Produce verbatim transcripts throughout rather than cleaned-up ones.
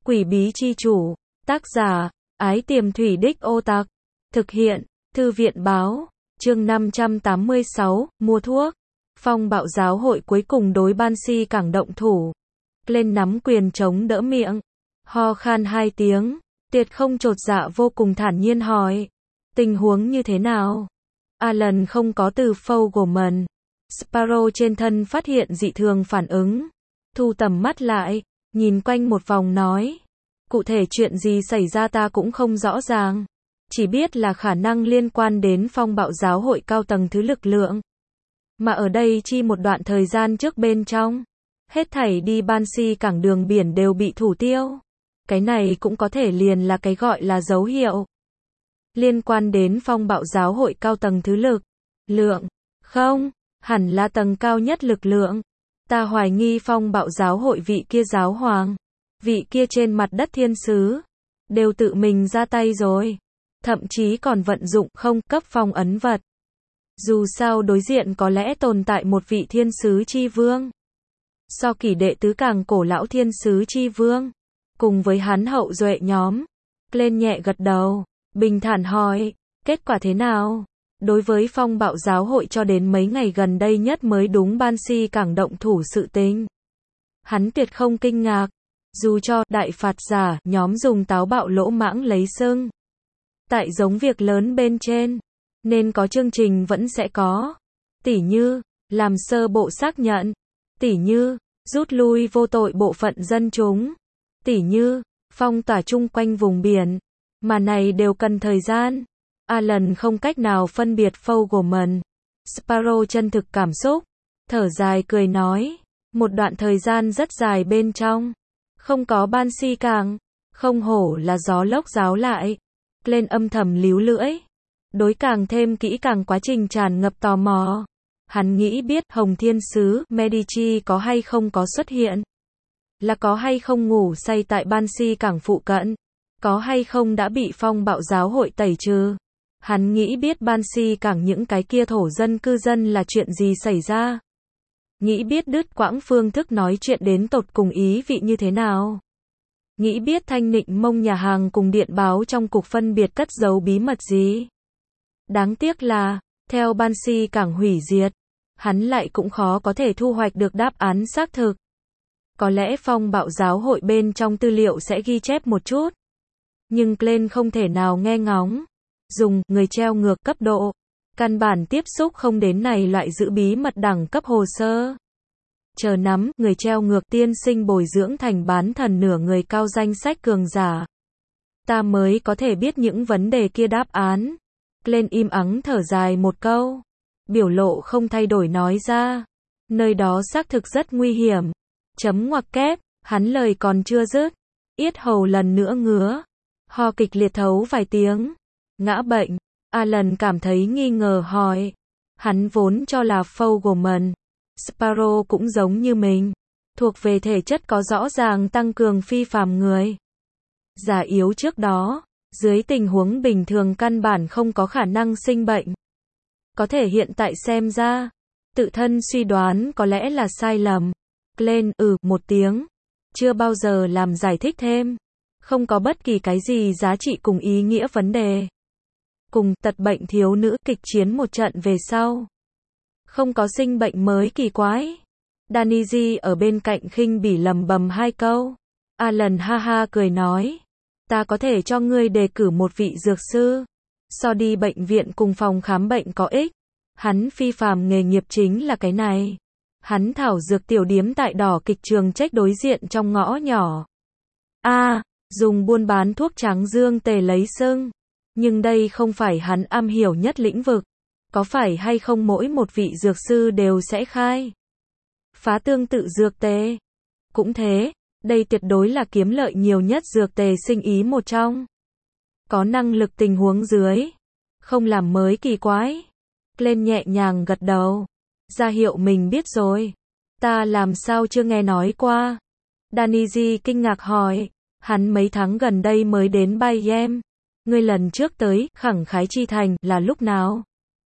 Quỷ bí chi chủ. Tác giả, Ái Tiềm Thủy Đích Ô Tặc. Thực hiện, Thư viện báo. Chương năm trăm tám mươi sáu, mua thuốc. Phong bạo giáo hội cuối cùng đối Banshee cảng động thủ. Lên nắm quyền chống đỡ miệng. Ho khan hai tiếng. Tiệt không chột dạ vô cùng thản nhiên hỏi. Tình huống như thế nào? Alan không có từ Fogelman. Sparrow trên thân phát hiện dị thường phản ứng. Thu tầm mắt lại, nhìn quanh một vòng nói. Cụ thể chuyện gì xảy ra ta cũng không rõ ràng. Chỉ biết là khả năng liên quan đến phong bạo giáo hội cao tầng thứ lực lượng. Mà ở đây chi một đoạn thời gian trước bên trong. Hết thảy đi Banshee cảng đường biển đều bị thủ tiêu. Cái này cũng có thể liền là cái gọi là dấu hiệu. Liên quan đến phong bạo giáo hội cao tầng thứ lực lượng. Không, hẳn là tầng cao nhất lực lượng. Ta hoài nghi phong bạo giáo hội vị kia giáo hoàng. Vị kia trên mặt đất thiên sứ. Đều tự mình ra tay rồi. Thậm chí còn vận dụng không cấp phong ấn vật. Dù sao đối diện có lẽ tồn tại một vị thiên sứ chi vương. So kỷ đệ tứ càng cổ lão thiên sứ chi vương. Cùng với hắn hậu duệ nhóm. Lên nhẹ gật đầu. Bình thản hỏi. Kết quả thế nào? Đối với phong bạo giáo hội cho đến mấy ngày gần đây nhất mới đúng Banshee cảng động thủ sự tình. Hắn tuyệt không kinh ngạc. Dù cho đại phạt giả nhóm dùng táo bạo lỗ mãng lấy sưng. Tại giống việc lớn bên trên. Nên có chương trình vẫn sẽ có. Tỉ như, làm sơ bộ xác nhận. Tỉ như, rút lui vô tội bộ phận dân chúng. Tỉ như, phong tỏa chung quanh vùng biển. Mà này đều cần thời gian. Alan không cách nào phân biệt Fogelman. Sparrow chân thực cảm xúc. Thở dài cười nói. Một đoạn thời gian rất dài bên trong. Không có Banshee cảng. Không hổ là gió lốc giáo lại. Lên âm thầm líu lưỡi. Đối càng thêm kỹ càng quá trình tràn ngập tò mò. Hắn nghĩ biết Hồng Thiên Sứ Medici có hay không có xuất hiện. Là có hay không ngủ say tại Banshee cảng phụ cận. Có hay không đã bị phong bạo giáo hội tẩy trừ. Hắn nghĩ biết Banshee cảng những cái kia thổ dân cư dân là chuyện gì xảy ra. Nghĩ biết đứt quãng phương thức nói chuyện đến tột cùng ý vị như thế nào. Nghĩ biết Thanh Nịnh Mông nhà hàng cùng điện báo trong cục phân biệt cất giấu bí mật gì. Đáng tiếc là, theo Banshee cảng hủy diệt, hắn lại cũng khó có thể thu hoạch được đáp án xác thực. Có lẽ phong bạo giáo hội bên trong tư liệu sẽ ghi chép một chút. Nhưng Glenn không thể nào nghe ngóng. Dùng người treo ngược cấp độ. Căn bản tiếp xúc không đến này loại giữ bí mật đẳng cấp hồ sơ. Chờ nắm người treo ngược tiên sinh bồi dưỡng thành bán thần nửa người cao danh sách cường giả. Ta mới có thể biết những vấn đề kia đáp án. Glenn im ắng thở dài một câu. Biểu lộ không thay đổi nói ra. Nơi đó xác thực rất nguy hiểm. Chấm ngoặc kép, hắn lời còn chưa dứt. Yết hầu lần nữa ngứa. Ho kịch liệt thấu vài tiếng. Ngã bệnh. Alan cảm thấy nghi ngờ hỏi. Hắn vốn cho là Fogelman. Sparrow cũng giống như mình. Thuộc về thể chất có rõ ràng tăng cường phi phàm người. Già yếu trước đó. Dưới tình huống bình thường căn bản không có khả năng sinh bệnh. Có thể hiện tại xem ra. Tự thân suy đoán có lẽ là sai lầm. Glenn ừ một tiếng. Chưa bao giờ làm giải thích thêm. Không có bất kỳ cái gì giá trị cùng ý nghĩa vấn đề. Cùng tật bệnh thiếu nữ kịch chiến một trận về sau. Không có sinh bệnh mới kỳ quái. Danny ở bên cạnh khinh bỉ lầm bầm hai câu. Alan ha ha cười nói. Ta có thể cho ngươi đề cử một vị dược sư. So đi bệnh viện cùng phòng khám bệnh có ích. Hắn phi phàm nghề nghiệp chính là cái này. Hắn thảo dược tiểu điếm tại đỏ kịch trường trách đối diện trong ngõ nhỏ. A, à, dùng buôn bán thuốc trắng dương tề lấy sưng. Nhưng đây không phải hắn am hiểu nhất lĩnh vực. Có phải hay không mỗi một vị dược sư đều sẽ khai phá tương tự dược tề? Cũng thế, đây tuyệt đối là kiếm lợi nhiều nhất dược tề sinh ý một trong. Có năng lực tình huống dưới. Không làm mới kỳ quái. Glenn nhẹ nhàng gật đầu. Ra hiệu mình biết rồi. Ta làm sao chưa nghe nói qua. Danny kinh ngạc hỏi. Hắn mấy tháng gần đây mới đến Bayem. Ngươi lần trước tới khẳng khái chi thành là lúc nào?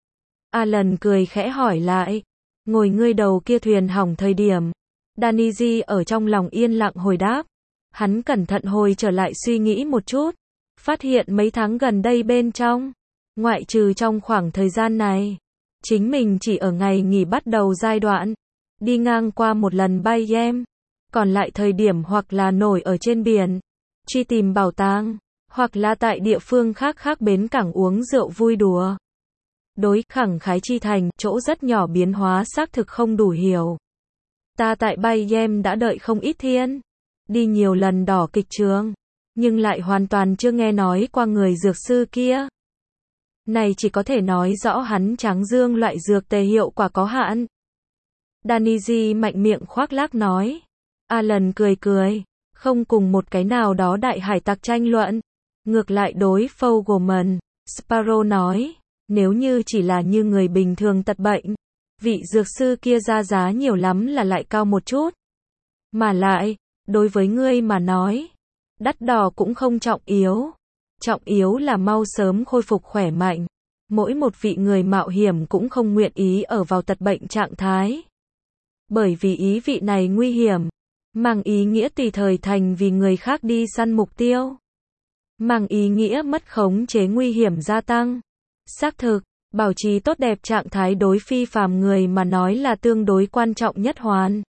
Alan cười khẽ hỏi lại. Ngồi ngươi đầu kia thuyền hỏng thời điểm. Danny ở trong lòng yên lặng hồi đáp. Hắn cẩn thận hồi trở lại suy nghĩ một chút, phát hiện mấy tháng gần đây bên trong, ngoại trừ trong khoảng thời gian này, chính mình chỉ ở ngày nghỉ bắt đầu giai đoạn, đi ngang qua một lần bay game, còn lại thời điểm hoặc là nổi ở trên biển, truy tìm bảo tàng, hoặc là tại địa phương khác khác bến cảng uống rượu vui đùa. Đối khẳng khái chi thành, chỗ rất nhỏ biến hóa xác thực không đủ hiểu. Ta tại bay game đã đợi không ít thiên, đi nhiều lần đỏ kịch trường, nhưng lại hoàn toàn chưa nghe nói qua người dược sư kia. Này chỉ có thể nói rõ hắn tráng dương loại dược tề hiệu quả có hạn. Daniji mạnh miệng khoác lác nói. Alan cười cười, không cùng một cái nào đó đại hải tặc tranh luận. Ngược lại đối Fogelman, Sparrow nói, nếu như chỉ là như người bình thường tật bệnh, vị dược sư kia ra giá nhiều lắm là lại cao một chút. Mà lại, đối với ngươi mà nói, đắt đỏ cũng không trọng yếu. Trọng yếu là mau sớm khôi phục khỏe mạnh. Mỗi một vị người mạo hiểm cũng không nguyện ý ở vào tật bệnh trạng thái. Bởi vì ý vị này nguy hiểm, mang ý nghĩa tùy thời thành vì người khác đi săn mục tiêu. Mang ý nghĩa mất khống chế nguy hiểm gia tăng. Xác thực, bảo trì tốt đẹp trạng thái đối phi phàm người mà nói là tương đối quan trọng nhất hoàn.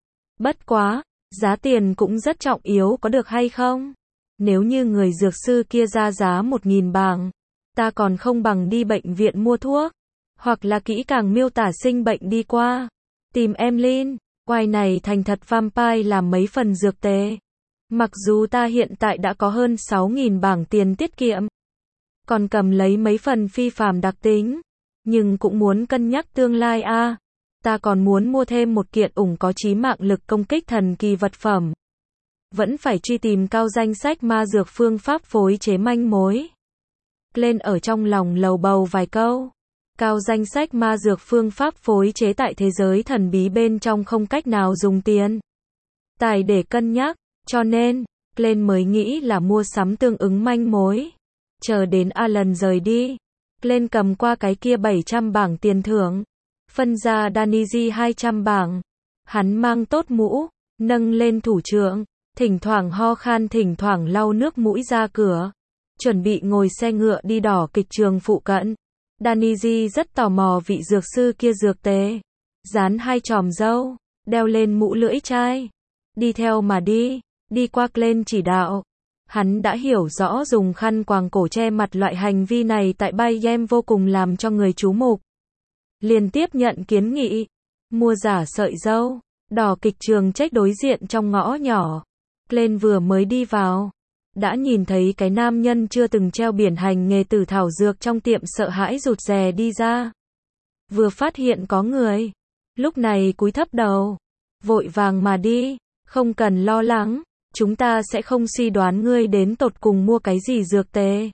Bất quá, giá tiền cũng rất trọng yếu có được hay không? Nếu như người dược sư kia ra giá một nghìn bảng, ta còn không bằng đi bệnh viện mua thuốc, hoặc là kỹ càng miêu tả sinh bệnh đi qua, tìm Emlyn, quay này thành thật vampire làm mấy phần dược tề. Mặc dù ta hiện tại đã có hơn sáu nghìn bảng tiền tiết kiệm, còn cầm lấy mấy phần phi phàm đặc tính, nhưng cũng muốn cân nhắc tương lai a. À, ta còn muốn mua thêm một kiện ủng có chí mạng lực công kích thần kỳ vật phẩm. Vẫn phải truy tìm cao danh sách ma dược phương pháp phối chế manh mối. Lên ở trong lòng lầu bầu vài câu. Cao danh sách ma dược phương pháp phối chế tại thế giới thần bí bên trong không cách nào dùng tiền tài để cân nhắc, cho nên, lên mới nghĩ là mua sắm tương ứng manh mối. Chờ đến Alan rời đi, lên cầm qua cái kia bảy trăm bảng tiền thưởng, phân ra Daniji hai trăm bảng. Hắn mang tốt mũ, nâng lên thủ trượng, thỉnh thoảng ho khan thỉnh thoảng lau nước mũi ra cửa, chuẩn bị ngồi xe ngựa đi đỏ kịch trường phụ cận. Daniji rất tò mò vị dược sư kia dược tế, dán hai chòm râu, đeo lên mũ lưỡi chai, đi theo mà đi, đi qua lên chỉ đạo. Hắn đã hiểu rõ dùng khăn quàng cổ che mặt loại hành vi này tại bay game vô cùng làm cho người chú mục. Liên tiếp nhận kiến nghị, mua giả sợi dâu, đỏ kịch trường trách đối diện trong ngõ nhỏ. Lên vừa mới đi vào, đã nhìn thấy cái nam nhân chưa từng treo biển hành nghề tử thảo dược trong tiệm sợ hãi rụt rè đi ra. Vừa phát hiện có người, lúc này cúi thấp đầu, vội vàng mà đi, không cần lo lắng, chúng ta sẽ không suy đoán ngươi đến tột cùng mua cái gì dược tề.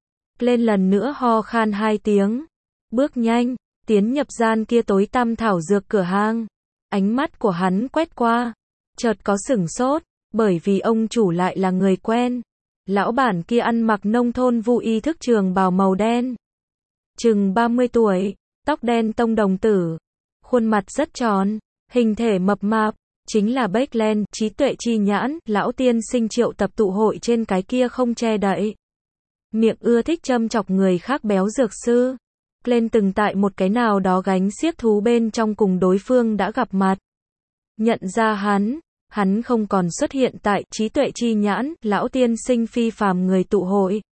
Lên lần nữa ho khan hai tiếng, bước nhanh, tiến nhập gian kia tối tăm thảo dược cửa hàng. Ánh mắt của hắn quét qua, chợt có sửng sốt, bởi vì ông chủ lại là người quen. Lão bản kia ăn mặc nông thôn vô ý thức trường bào màu đen. Chừng ba mươi tuổi, tóc đen tông đồng tử, khuôn mặt rất tròn, hình thể mập mạp, chính là Backland, trí tuệ chi nhãn, lão tiên sinh triệu tập tụ hội trên cái kia không che đậy. Miệng ưa thích châm chọc người khác béo dược sư. Lên từng tại một cái nào đó gánh xiếc thú bên trong cùng đối phương đã gặp mặt. Nhận ra hắn, hắn không còn xuất hiện tại trí tuệ chi nhãn, lão tiên sinh phi phàm người tụ hội.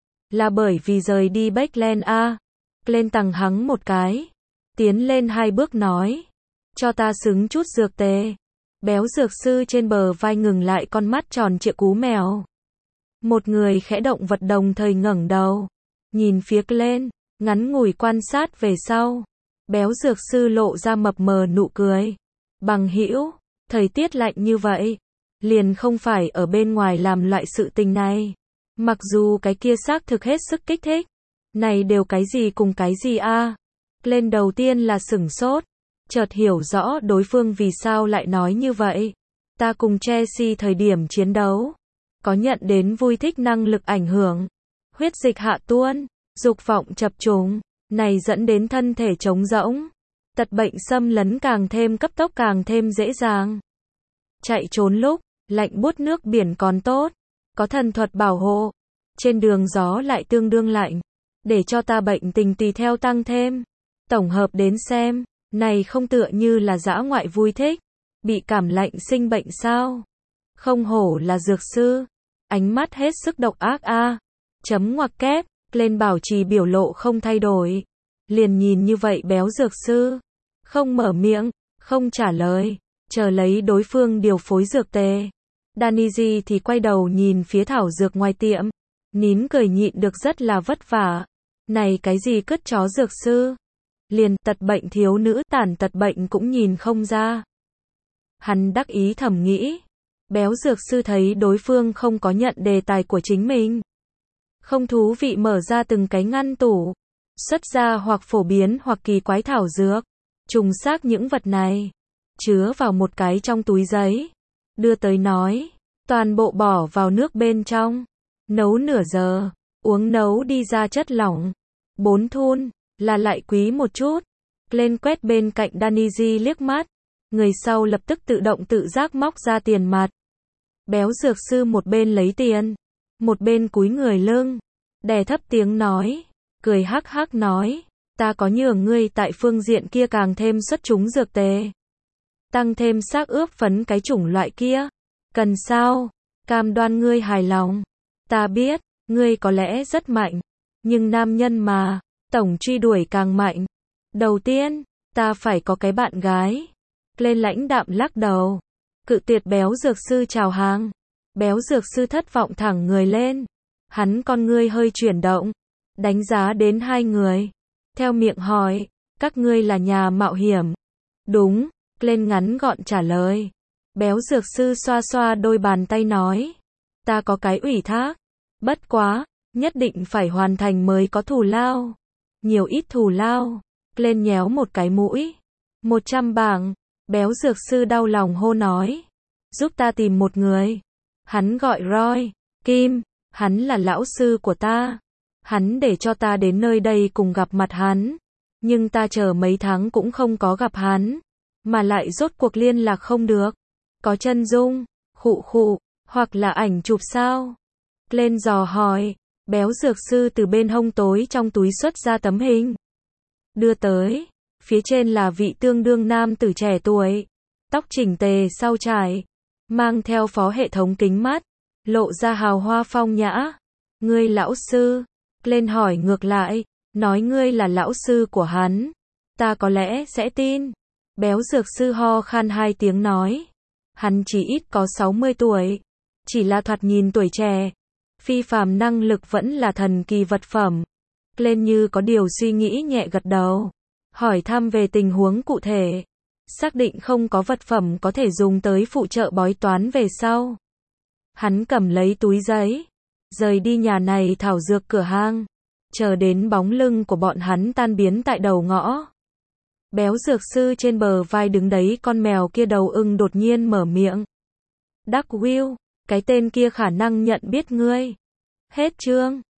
Là bởi vì rời đi Backland a. Lên tằng hắng một cái, tiến lên hai bước nói, cho ta xứng chút dược tề. Béo dược sư trên bờ vai ngừng lại con mắt tròn trịa cú mèo. Một người khẽ động vật đồng thời ngẩng đầu, nhìn phía lên, ngắn ngủi quan sát về sau. Béo dược sư lộ ra mập mờ nụ cười. Bằng hữu, thời tiết lạnh như vậy, liền không phải ở bên ngoài làm loại sự tình này. Mặc dù cái kia xác thực hết sức kích thích. Này đều cái gì cùng cái gì a? À? Lên đầu tiên là sửng sốt, chợt hiểu rõ đối phương vì sao lại nói như vậy. Ta cùng Chelsea thời điểm chiến đấu, có nhận đến vui thích năng lực ảnh hưởng. Huyết dịch hạ tuôn, dục vọng chập trùng, này dẫn đến thân thể trống rỗng. Tật bệnh xâm lấn càng thêm cấp tốc càng thêm dễ dàng. Chạy trốn lúc, Lạnh buốt nước biển còn tốt, có thần thuật bảo hộ. Trên đường gió lại tương đương lạnh. Để cho ta bệnh tình tùy theo tăng thêm. Tổng hợp đến xem, này không tựa như là dã ngoại vui thích. Bị cảm lạnh sinh bệnh sao? Không hổ là dược sư. Ánh mắt hết sức độc ác a. Chấm ngoặc kép, lên bảo trì biểu lộ không thay đổi. Liền nhìn như vậy béo dược sư. Không mở miệng, không trả lời, chờ lấy đối phương điều phối dược tề. Daniji thì quay đầu nhìn phía thảo dược ngoài tiệm. Nín cười nhịn được rất là vất vả. Này cái gì cứt chó dược sư? Liền tật bệnh thiếu nữ tàn tật bệnh cũng nhìn không ra. Hắn đắc ý thầm nghĩ. Béo dược sư thấy đối phương không có nhận đề tài của chính mình. Không thú vị mở ra từng cái ngăn tủ. Xuất ra hoặc phổ biến hoặc kỳ quái thảo dược. Trùng xác những vật này. Chứa vào một cái trong túi giấy. Đưa tới nói. Toàn bộ bỏ vào nước bên trong. Nấu nửa giờ. Uống nấu đi ra chất lỏng. Bốn thun. Là lại quý một chút. Lên quét bên cạnh Daniji liếc mắt. Người sau lập tức tự động tự giác móc ra tiền mặt. Béo dược sư một bên lấy tiền. Một bên cúi người lưng. Đè thấp tiếng nói. Cười hắc hắc nói. Ta có nhường ngươi tại phương diện kia càng thêm xuất chúng dược tề. Tăng thêm xác ướp phấn cái chủng loại kia. Cần sao? Cam đoan ngươi hài lòng. Ta biết, ngươi có lẽ rất mạnh. Nhưng nam nhân mà, tổng truy đuổi càng mạnh. Đầu tiên, ta phải có cái bạn gái. Lên lãnh đạm lắc đầu. Cự tuyệt béo dược sư chào hàng. Béo dược sư thất vọng thẳng người lên. Hắn con ngươi hơi chuyển động. Đánh giá đến hai người. Theo miệng hỏi, các ngươi là nhà mạo hiểm. Đúng, lên ngắn gọn trả lời. Béo dược sư xoa xoa đôi bàn tay nói. Ta có cái ủy thác. Bất quá, nhất định phải hoàn thành mới có thù lao. Nhiều ít thù lao. Lên nhéo một cái mũi. Một trăm bảng. Béo dược sư đau lòng hô nói. Giúp ta tìm một người. Hắn gọi Roy. Kim. Hắn là lão sư của ta. Hắn để cho ta đến nơi đây cùng gặp mặt hắn. Nhưng ta chờ mấy tháng cũng không có gặp hắn. Mà lại rốt cuộc liên lạc không được. Có chân dung, khụ khụ, hoặc là ảnh chụp sao? Lên dò hỏi. Béo dược sư từ bên hông tối trong túi xuất ra tấm hình. Đưa tới. Phía trên là vị tương đương nam tử trẻ tuổi. Tóc chỉnh tề sau trải. Mang theo phó hệ thống kính mắt. Lộ ra hào hoa phong nhã. Ngươi lão sư. Lên hỏi ngược lại. Nói ngươi là lão sư của hắn. Ta có lẽ sẽ tin. Béo dược sư ho khan hai tiếng nói. Hắn chỉ ít có sáu mươi tuổi. Chỉ là thoạt nhìn tuổi trẻ. Phi phàm năng lực vẫn là thần kỳ vật phẩm. Lên như có điều suy nghĩ nhẹ gật đầu. Hỏi thăm về tình huống cụ thể. Xác định không có vật phẩm có thể dùng tới phụ trợ bói toán về sau. Hắn cầm lấy túi giấy. Rời đi nhà này thảo dược cửa hang. Chờ đến bóng lưng của bọn hắn tan biến tại đầu ngõ. Béo dược sư trên bờ vai đứng đấy con mèo kia đầu ưng đột nhiên mở miệng. Đắc Will, cái tên kia khả năng nhận biết ngươi. Hết chương.